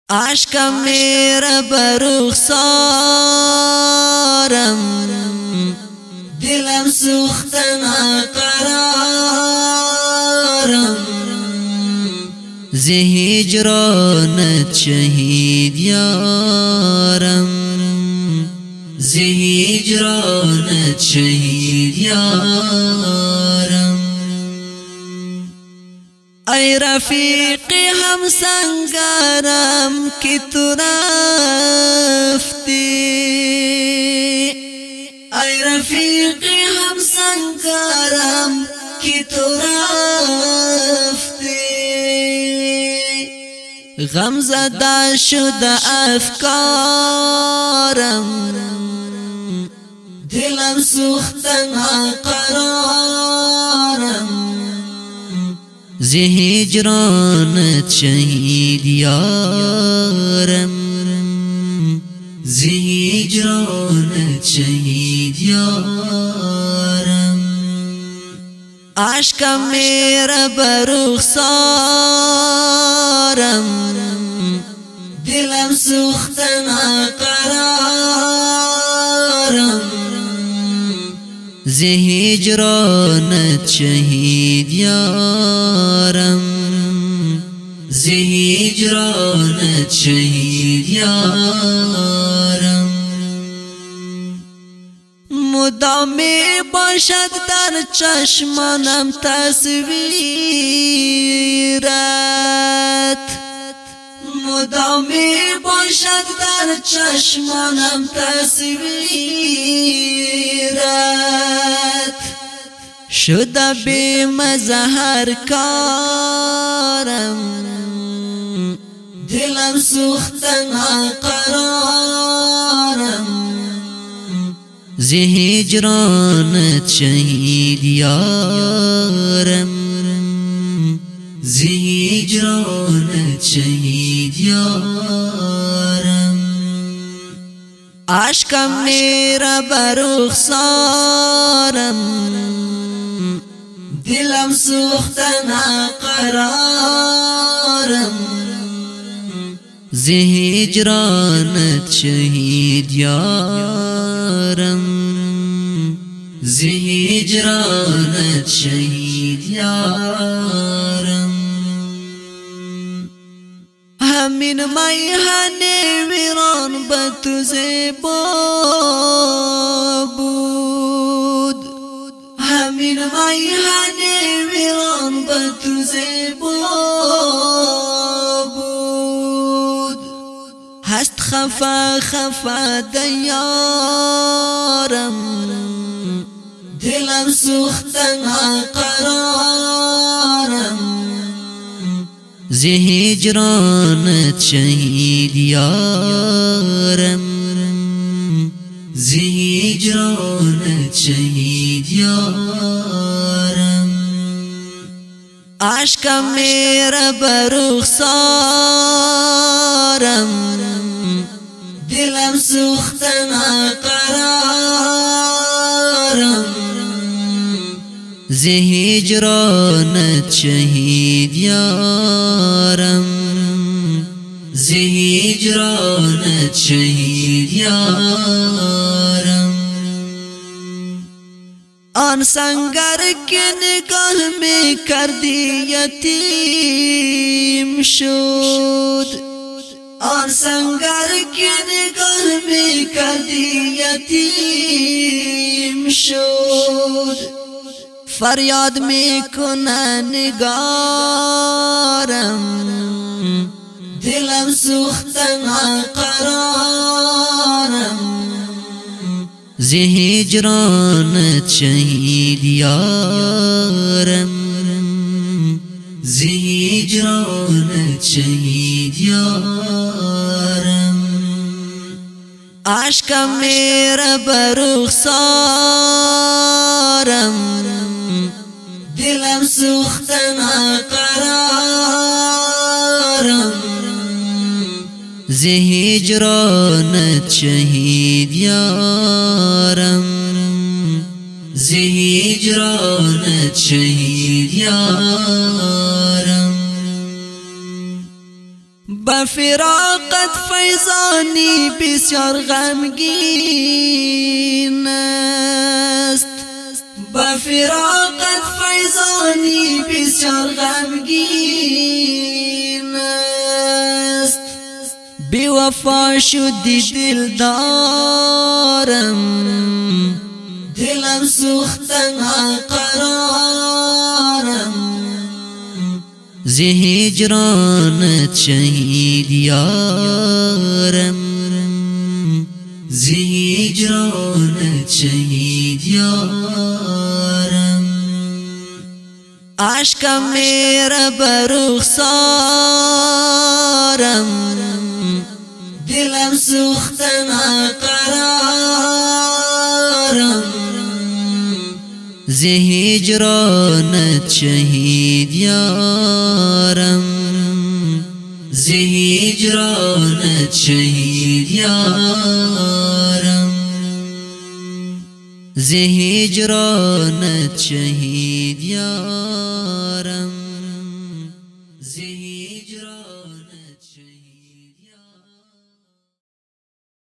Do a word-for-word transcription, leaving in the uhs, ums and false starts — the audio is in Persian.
عشق میرا برخسارم دلم سوختن قرارم ز هجرانت شهید یارم ز هجرانت شهید یارم ای رفیقی هم سنگرم که تو رفتی ای رفیقی هم سنگرم که تو رفتی غم زده شده افکارم دلم سوختن قرارم ز هجرانت شهید یارم ز هجرانت شهید یارم عشقم میرا برخسارم دلم سوختن قرارم ز هجرانت شهید یارم ز هجرانت شهید یارم مدامی باشد در چشمانم تصویرت مدامی باشد در چشمانم تصویرت شده بی مزهر کارم دلم سوختن قرارم ز هجرانت شهید یارم ز هجرانت شهید یارم عشقم میرا برخسارم دلم سوختن قرارم ز هجرانت شهید یارم ز هجرانت شهید یارم همین میهن ویران به تو زیبا بود همین میهن ویران به تو زیبا بود هست خفا خفا دیارم دلم سوختن قرارم ز هجرانت شهید یارم ز هجرانت شهید یارم عشقم میرا برخسارم دلم سوختن قرارم ز هجرانت شهید یارم ز هجرانت شهید یارم آن سنگر که نگاه می کردی یتیم شد آن سنگر که نگاه می کردی یتیم شد فریاد میکنه نگارم دلم سوختن قرارم ز هجرانت شهید یارم ز هجرانت شهید یارم عشقم میرا برخسارم دلم سوختن قرارم ز هجرانت شهید یارم ز هجرانت شهید یارم با فراقت فیضانی بسیار غمگین است، با فراقت فیضانی بسیار غمگین است. بی وفا شدی دلدارم، دلم سوختن قرارم، ز هجرانت شهید یارم، ز هجرانت شهید یارم. عشقم میره برخسارم، دلم سوختن قرارم، ز هجرانت شهید یارم، ز هجرانت شهید یارم، ز هجرانت شهید یارم، ز هجرانت شهید